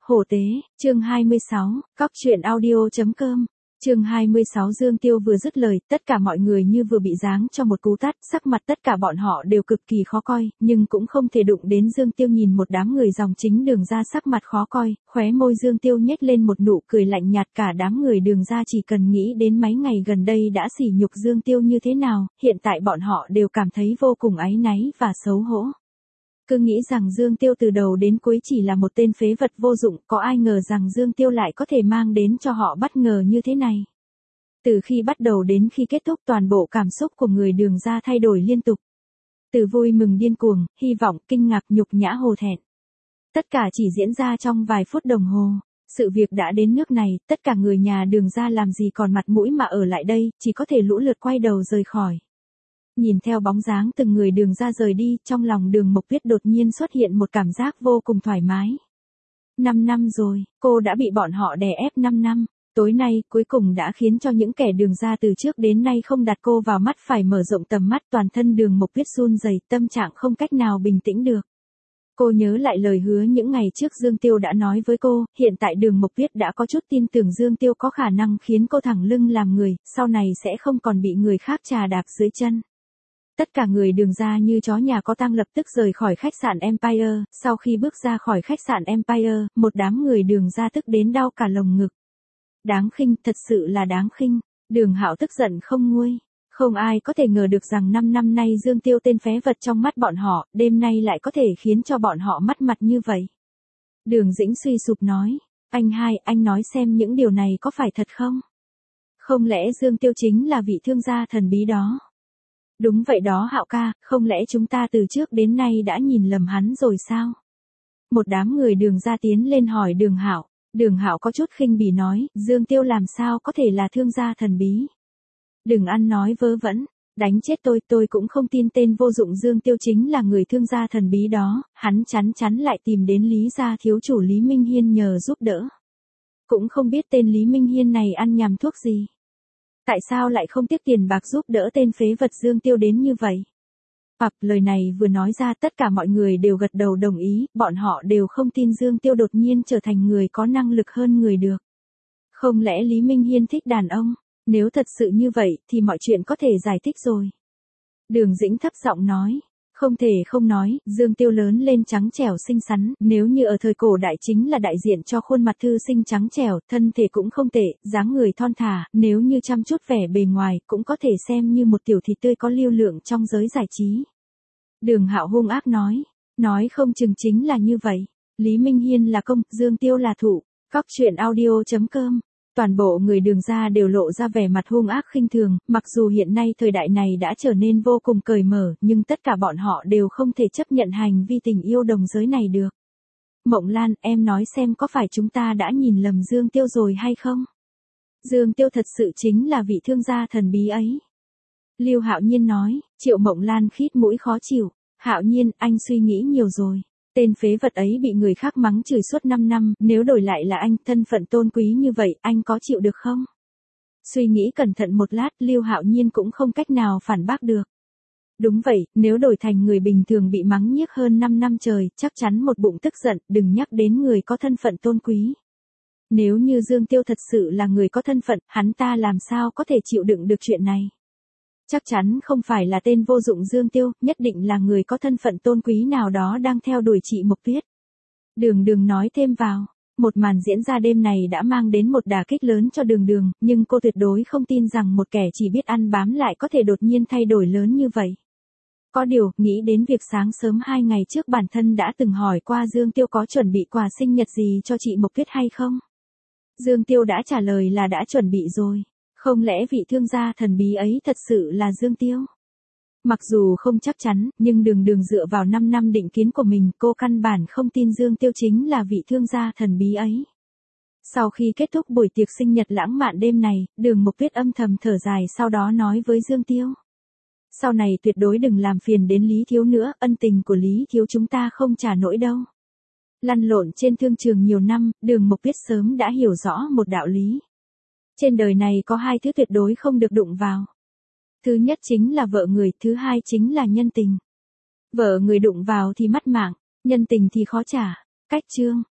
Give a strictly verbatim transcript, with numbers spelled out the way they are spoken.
Hổ tế, chương hai mươi sáu, cóc truyện audio chấm com. Chương hai mươi sáu Dương Tiêu vừa dứt lời, tất cả mọi người như vừa bị giáng cho một cú tát, sắc mặt tất cả bọn họ đều cực kỳ khó coi, nhưng cũng không thể đụng đến Dương Tiêu. Nhìn một đám người dòng chính Đường ra sắc mặt khó coi, khóe môi Dương Tiêu nhếch lên một nụ cười lạnh nhạt. Cả đám người Đường ra chỉ cần nghĩ đến mấy ngày gần đây đã sỉ nhục Dương Tiêu như thế nào, hiện tại bọn họ đều cảm thấy vô cùng áy náy và xấu hổ. Cứ nghĩ rằng Dương Tiêu từ đầu đến cuối chỉ là một tên phế vật vô dụng, có ai ngờ rằng Dương Tiêu lại có thể mang đến cho họ bất ngờ như thế này. Từ khi bắt đầu đến khi kết thúc, toàn bộ cảm xúc của người Đường ra thay đổi liên tục. Từ vui mừng điên cuồng, hy vọng, kinh ngạc, nhục nhã, hổ thẹn. Tất cả chỉ diễn ra trong vài phút đồng hồ. Sự việc đã đến nước này, tất cả người nhà Đường ra làm gì còn mặt mũi mà ở lại đây, chỉ có thể lũ lượt quay đầu rời khỏi. Nhìn theo bóng dáng từng người Đường ra rời đi, trong lòng Đường Mộc Tuyết đột nhiên xuất hiện một cảm giác vô cùng thoải mái. Năm năm rồi, cô đã bị bọn họ đè ép năm năm. Tối nay, cuối cùng đã khiến cho những kẻ Đường ra từ trước đến nay không đặt cô vào mắt phải mở rộng tầm mắt. Toàn thân Đường Mộc Tuyết run rẩy, tâm trạng không cách nào bình tĩnh được. Cô nhớ lại lời hứa những ngày trước Dương Tiêu đã nói với cô, hiện tại Đường Mộc Tuyết đã có chút tin tưởng Dương Tiêu có khả năng khiến cô thẳng lưng làm người, sau này sẽ không còn bị người khác trà đạp dưới chân. Tất cả người Đường ra như chó nhà có tang lập tức rời khỏi khách sạn Empire. Sau khi bước ra khỏi khách sạn Empire, một đám người Đường ra tức đến đau cả lồng ngực. Đáng khinh, thật sự là đáng khinh. Đường Hạo tức giận không nguôi. Không ai có thể ngờ được rằng năm năm nay Dương Tiêu tên phế vật trong mắt bọn họ, đêm nay lại có thể khiến cho bọn họ mất mặt như vậy. Đường Dĩnh suy sụp nói, anh hai, anh nói xem những điều này có phải thật không? Không lẽ Dương Tiêu chính là vị thương gia thần bí đó? Đúng vậy đó Hạo ca, không lẽ chúng ta từ trước đến nay đã nhìn lầm hắn rồi sao? Một đám người Đường ra tiến lên hỏi Đường Hạo. Đường Hạo có chút khinh bỉ nói, Dương Tiêu làm sao có thể là thương gia thần bí? Đừng ăn nói vớ vẩn, đánh chết tôi, tôi cũng không tin tên vô dụng Dương Tiêu chính là người thương gia thần bí đó. Hắn chắn chắn lại tìm đến Lý gia thiếu chủ Lý Minh Hiên nhờ giúp đỡ. Cũng không biết tên Lý Minh Hiên này ăn nhầm thuốc gì. Tại sao lại không tiếc tiền bạc giúp đỡ tên phế vật Dương Tiêu đến như vậy? Hoặc lời này vừa nói ra, tất cả mọi người đều gật đầu đồng ý, bọn họ đều không tin Dương Tiêu đột nhiên trở thành người có năng lực hơn người được. Không lẽ Lý Minh Hiên thích đàn ông? Nếu thật sự như vậy, thì mọi chuyện có thể giải thích rồi. Đường Dĩnh thấp giọng nói. Không thể không nói, Dương Tiêu lớn lên trắng trẻo xinh xắn, nếu như ở thời cổ đại chính là đại diện cho khuôn mặt thư sinh trắng trẻo, thân thể cũng không tệ, dáng người thon thả, nếu như chăm chút vẻ bề ngoài, cũng có thể xem như một tiểu thịt tươi có lưu lượng trong giới giải trí. Đường Hạo hung ác nói, nói không chừng chính là như vậy. Lý Minh Hiên là công, Dương Tiêu là thủ. Cóc truyện audio chấm com. Toàn bộ người Đường ra đều lộ ra vẻ mặt hung ác khinh thường, mặc dù hiện nay thời đại này đã trở nên vô cùng cởi mở, nhưng tất cả bọn họ đều không thể chấp nhận hành vi tình yêu đồng giới này được. Mộng Lan, em nói xem có phải chúng ta đã nhìn lầm Dương Tiêu rồi hay không? Dương Tiêu thật sự chính là vị thương gia thần bí ấy. Lưu Hạo Nhiên nói. Triệu Mộng Lan khít mũi khó chịu. Hạo Nhiên, anh suy nghĩ nhiều rồi. Tên phế vật ấy bị người khác mắng chửi suốt năm năm, nếu đổi lại là anh, thân phận tôn quý như vậy, anh có chịu được không? Suy nghĩ cẩn thận một lát, Lưu Hạo Nhiên cũng không cách nào phản bác được. Đúng vậy, nếu đổi thành người bình thường bị mắng nhiếc hơn năm năm trời, chắc chắn một bụng tức giận, đừng nhắc đến người có thân phận tôn quý. Nếu như Dương Tiêu thật sự là người có thân phận, hắn ta làm sao có thể chịu đựng được chuyện này? Chắc chắn không phải là tên vô dụng Dương Tiêu, nhất định là người có thân phận tôn quý nào đó đang theo đuổi chị Mộc Tuyết. Đường Đường nói thêm vào, một màn diễn ra đêm này đã mang đến một đả kích lớn cho Đường Đường, nhưng cô tuyệt đối không tin rằng một kẻ chỉ biết ăn bám lại có thể đột nhiên thay đổi lớn như vậy. Có điều, nghĩ đến việc sáng sớm hai ngày trước bản thân đã từng hỏi qua Dương Tiêu có chuẩn bị quà sinh nhật gì cho chị Mộc Tuyết hay không. Dương Tiêu đã trả lời là đã chuẩn bị rồi. Không lẽ vị thương gia thần bí ấy thật sự là Dương Tiêu? Mặc dù không chắc chắn, nhưng Đường Đường dựa vào năm năm định kiến của mình, cô căn bản không tin Dương Tiêu chính là vị thương gia thần bí ấy. Sau khi kết thúc buổi tiệc sinh nhật lãng mạn đêm này, Đường Mộc Tuyết âm thầm thở dài, sau đó nói với Dương Tiêu. Sau này tuyệt đối đừng làm phiền đến Lý Thiếu nữa, ân tình của Lý Thiếu chúng ta không trả nổi đâu. Lăn lộn trên thương trường nhiều năm, Đường Mộc Tuyết sớm đã hiểu rõ một đạo lý. Trên đời này có hai thứ tuyệt đối không được đụng vào. Thứ nhất chính là vợ người, thứ hai chính là nhân tình. Vợ người đụng vào thì mất mạng, nhân tình thì khó trả. Cách chương.